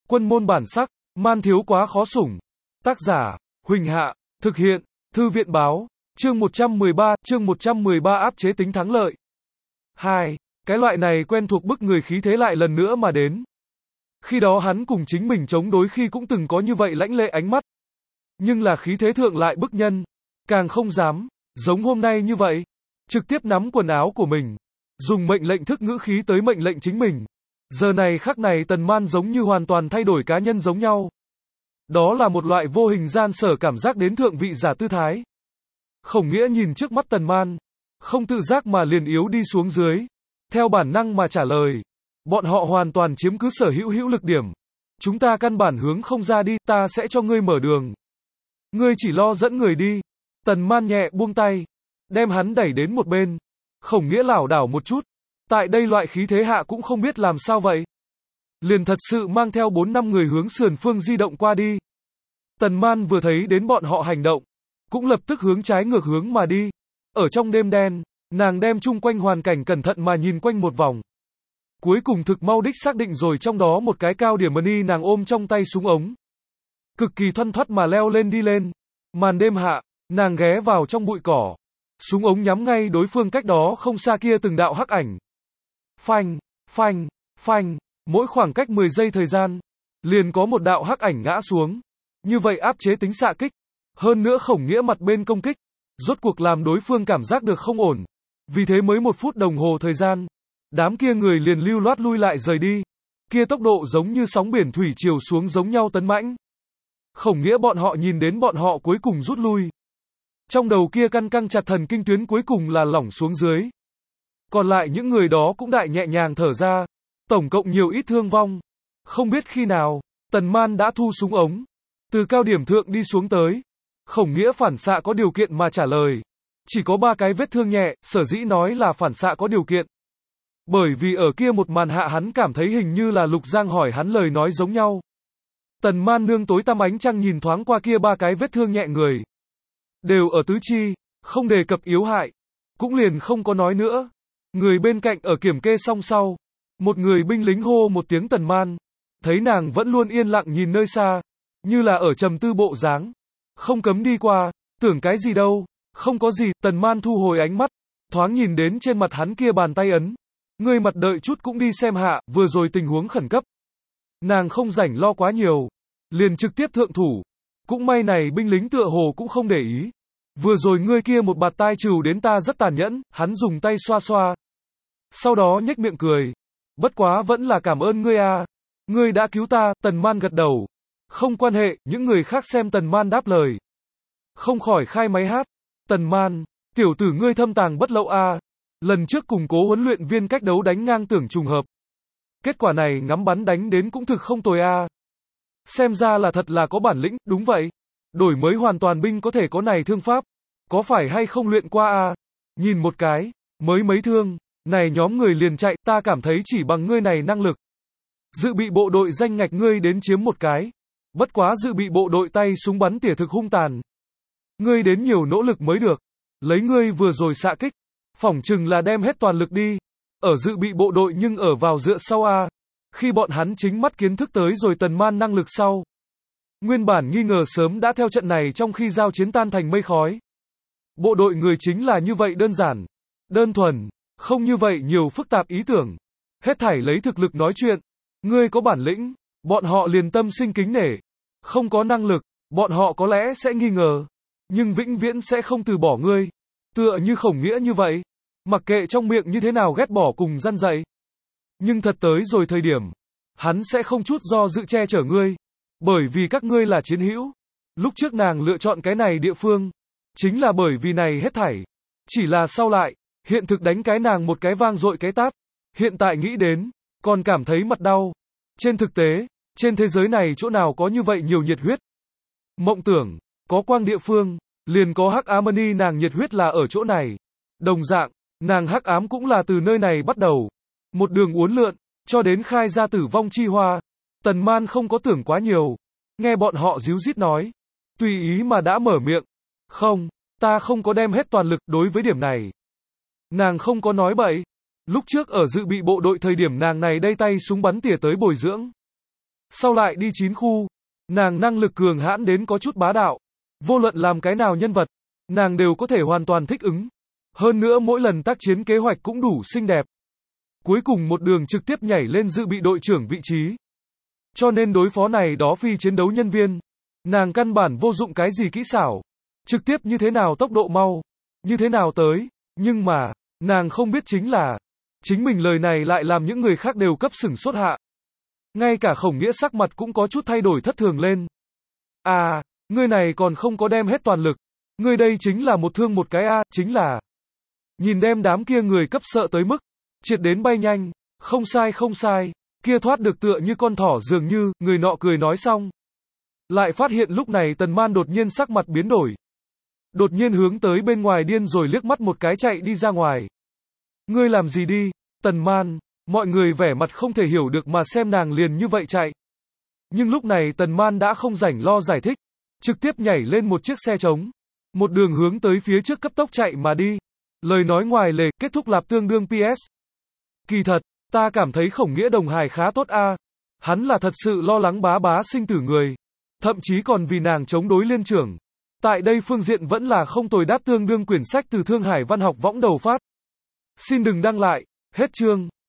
Quân môn bản sắc, man thiếu quá khó sủng. Tác giả, Huỳnh Hạ, thực hiện, Thư viện báo, chương 113 áp chế tính thắng lợi. 2. Cái loại này quen thuộc bức người khí thế lại lần nữa mà đến. Khi đó hắn cùng chính mình chống đối khi cũng từng có như vậy lãnh lệ ánh mắt. Nhưng là khí thế thượng lại bức nhân, càng không dám, giống hôm nay như vậy, trực tiếp nắm quần áo của mình, dùng mệnh lệnh thức ngữ khí tới mệnh lệnh chính mình. Giờ này khắc này Tần Man giống như hoàn toàn thay đổi cá nhân giống nhau. Đó là một loại vô hình gian sở cảm giác đến thượng vị giả tư thái. Khổng Nghĩa nhìn trước mắt Tần Man, không tự giác mà liền yếu đi xuống dưới, theo bản năng mà trả lời. Bọn họ hoàn toàn chiếm cứ sở hữu lực điểm. Chúng ta căn bản hướng không ra đi, ta sẽ cho ngươi mở đường. Ngươi chỉ lo dẫn người đi. Tần Man nhẹ buông tay, đem hắn đẩy đến một bên. Khổng Nghĩa lảo đảo một chút, tại đây loại khí thế hạ cũng không biết làm sao vậy. Liền thật sự mang theo 4-5 người hướng sườn phương di động qua đi. Tần Man vừa thấy đến bọn họ hành động, cũng lập tức hướng trái ngược hướng mà đi. Ở trong đêm đen, nàng đem chung quanh hoàn cảnh cẩn thận mà nhìn quanh một vòng. Cuối cùng thực mau đích xác định rồi trong đó một cái cao điểm money nàng ôm trong tay súng ống. Cực kỳ thoăn thoắt mà leo lên đi lên. Màn đêm hạ, nàng ghé vào trong bụi cỏ. Súng ống nhắm ngay đối phương cách đó không xa kia từng đạo hắc ảnh. Phanh, phanh, phanh, mỗi khoảng cách 10 giây thời gian, liền có một đạo hắc ảnh ngã xuống. Như vậy áp chế tính xạ kích. Hơn nữa Khổng Nghĩa mặt bên công kích, rốt cuộc làm đối phương cảm giác được không ổn. Vì thế mới 1 phút đồng hồ thời gian, đám kia người liền lưu loát lui lại rời đi. Kia tốc độ giống như sóng biển thủy triều xuống giống nhau tấn mãnh. Khổng Nghĩa bọn họ nhìn đến bọn họ cuối cùng rút lui. Trong đầu kia căng chặt thần kinh tuyến cuối cùng là lỏng xuống dưới. Còn lại những người đó cũng đại nhẹ nhàng thở ra. Tổng cộng nhiều ít thương vong. Không biết khi nào, Tần Man đã thu súng ống. Từ cao điểm thượng đi xuống tới. Khổng Nghĩa phản xạ có điều kiện mà trả lời. Chỉ có 3 cái vết thương nhẹ, sở dĩ nói là phản xạ có điều kiện. Bởi vì ở kia một màn hạ hắn cảm thấy hình như là Lục Giang hỏi hắn lời nói giống nhau. Tần Man nương tối tăm ánh trăng nhìn thoáng qua kia 3 cái vết thương nhẹ người. Đều ở tứ chi, không đề cập yếu hại. Cũng liền không có nói nữa. Người bên cạnh ở kiểm kê xong sau. Một người binh lính hô một tiếng Tần Man. Thấy nàng vẫn luôn yên lặng nhìn nơi xa. Như là ở trầm tư bộ dáng. Không cấm đi qua, tưởng cái gì đâu. Không có gì, Tần Man thu hồi ánh mắt. Thoáng nhìn đến trên mặt hắn kia bàn tay ấn. Ngươi mặt đợi chút cũng đi xem hạ, vừa rồi tình huống khẩn cấp. Nàng không rảnh lo quá nhiều. Liền trực tiếp thượng thủ. Cũng may này binh lính tựa hồ cũng không để ý. Vừa rồi ngươi kia một bạt tai trừ đến ta rất tàn nhẫn, hắn dùng tay xoa xoa. Sau đó nhếch miệng cười. Bất quá vẫn là cảm ơn ngươi à. Ngươi đã cứu ta, Tần Man gật đầu. Không quan hệ, những người khác xem Tần Man đáp lời. Không khỏi khai máy hát. Tần Man, tiểu tử ngươi thâm tàng bất lậu à. Lần trước cùng Cố huấn luyện viên cách đấu đánh ngang tưởng trùng hợp. Kết quả này ngắm bắn đánh đến cũng thực không tồi à. Xem ra là thật là có bản lĩnh, đúng vậy. Đổi mới hoàn toàn binh có thể có này thương pháp. Có phải hay không luyện qua à? Nhìn một cái, mới mấy thương, này nhóm người liền chạy, ta cảm thấy chỉ bằng ngươi này năng lực. Dự bị bộ đội danh ngạch ngươi đến chiếm một cái. Bất quá dự bị bộ đội tay súng bắn tỉa thực hung tàn. Ngươi đến nhiều nỗ lực mới được. Lấy ngươi vừa rồi xạ kích, phỏng chừng là đem hết toàn lực đi. Ở dự bị bộ đội nhưng ở vào dựa sau à. Khi bọn hắn chính mắt kiến thức tới rồi Tần Man năng lực sau. Nguyên bản nghi ngờ sớm đã theo trận này trong khi giao chiến tan thành mây khói. Bộ đội người chính là như vậy đơn giản, đơn thuần, không như vậy nhiều phức tạp ý tưởng. Hết thảy lấy thực lực nói chuyện. Ngươi có bản lĩnh, bọn họ liền tâm sinh kính nể. Không có năng lực, bọn họ có lẽ sẽ nghi ngờ. Nhưng vĩnh viễn sẽ không từ bỏ ngươi. Tựa như Khổng Nghĩa như vậy. Mặc kệ trong miệng như thế nào ghét bỏ cùng răn dạy. Nhưng thật tới rồi thời điểm, hắn sẽ không chút do dự che chở ngươi. Bởi vì các ngươi là chiến hữu. Lúc trước nàng lựa chọn cái này địa phương. Chính là bởi vì này hết thảy. Chỉ là sau lại, hiện thực đánh cái nàng một cái vang dội cái tát. Hiện tại nghĩ đến, còn cảm thấy mặt đau. Trên thực tế, trên thế giới này chỗ nào có như vậy nhiều nhiệt huyết. Mộng tưởng, có quang địa phương, liền có hắc ám money nàng nhiệt huyết là ở chỗ này. Đồng dạng, nàng hắc ám cũng là từ nơi này bắt đầu. Một đường uốn lượn, cho đến khai ra tử vong chi hoa. Tần Man không có tưởng quá nhiều. Nghe bọn họ díu dít nói. Tùy ý mà đã mở miệng. Không, ta không có đem hết toàn lực đối với điểm này. Nàng không có nói bậy. Lúc trước ở dự bị bộ đội thời điểm nàng này đây tay súng bắn tỉa tới bồi dưỡng. Sau lại đi 9 khu, nàng năng lực cường hãn đến có chút bá đạo. Vô luận làm cái nào nhân vật, nàng đều có thể hoàn toàn thích ứng. Hơn nữa mỗi lần tác chiến kế hoạch cũng đủ xinh đẹp. Cuối cùng một đường trực tiếp nhảy lên dự bị đội trưởng vị trí. Cho nên đối phó này đó phi chiến đấu nhân viên, nàng căn bản vô dụng cái gì kỹ xảo. Trực tiếp như thế nào tốc độ mau, như thế nào tới. Nhưng mà, nàng không biết chính là, chính mình lời này lại làm những người khác đều cấp sửng sốt hạ. Ngay cả Khổng Nghĩa sắc mặt cũng có chút thay đổi thất thường lên. À, ngươi này còn không có đem hết toàn lực. Ngươi đây chính là một thương một cái a, chính là. Nhìn đem đám kia người cấp sợ tới mức, triệt đến bay nhanh, không sai không sai, kia thoát được tựa như con thỏ dường như, người nọ cười nói xong. Lại phát hiện lúc này Tần Man đột nhiên sắc mặt biến đổi. Đột nhiên hướng tới bên ngoài điên rồi liếc mắt một cái chạy đi ra ngoài. Ngươi làm gì đi, Tần Man, mọi người vẻ mặt không thể hiểu được mà xem nàng liền như vậy chạy. Nhưng lúc này Tần Man đã không rảnh lo giải thích, trực tiếp nhảy lên một chiếc xe trống, một đường hướng tới phía trước cấp tốc chạy mà đi. Lời nói ngoài lề, kết thúc lạp tương đương PS. Kỳ thật, ta cảm thấy Khổng Nghĩa đồng hài khá tốt a. Hắn là thật sự lo lắng bá bá sinh tử người. Thậm chí còn vì nàng chống đối liên trưởng. Tại đây phương diện vẫn là không tồi đáp tương đương quyển sách từ Thương Hải Văn học võng đầu phát. Xin đừng đăng lại, hết chương.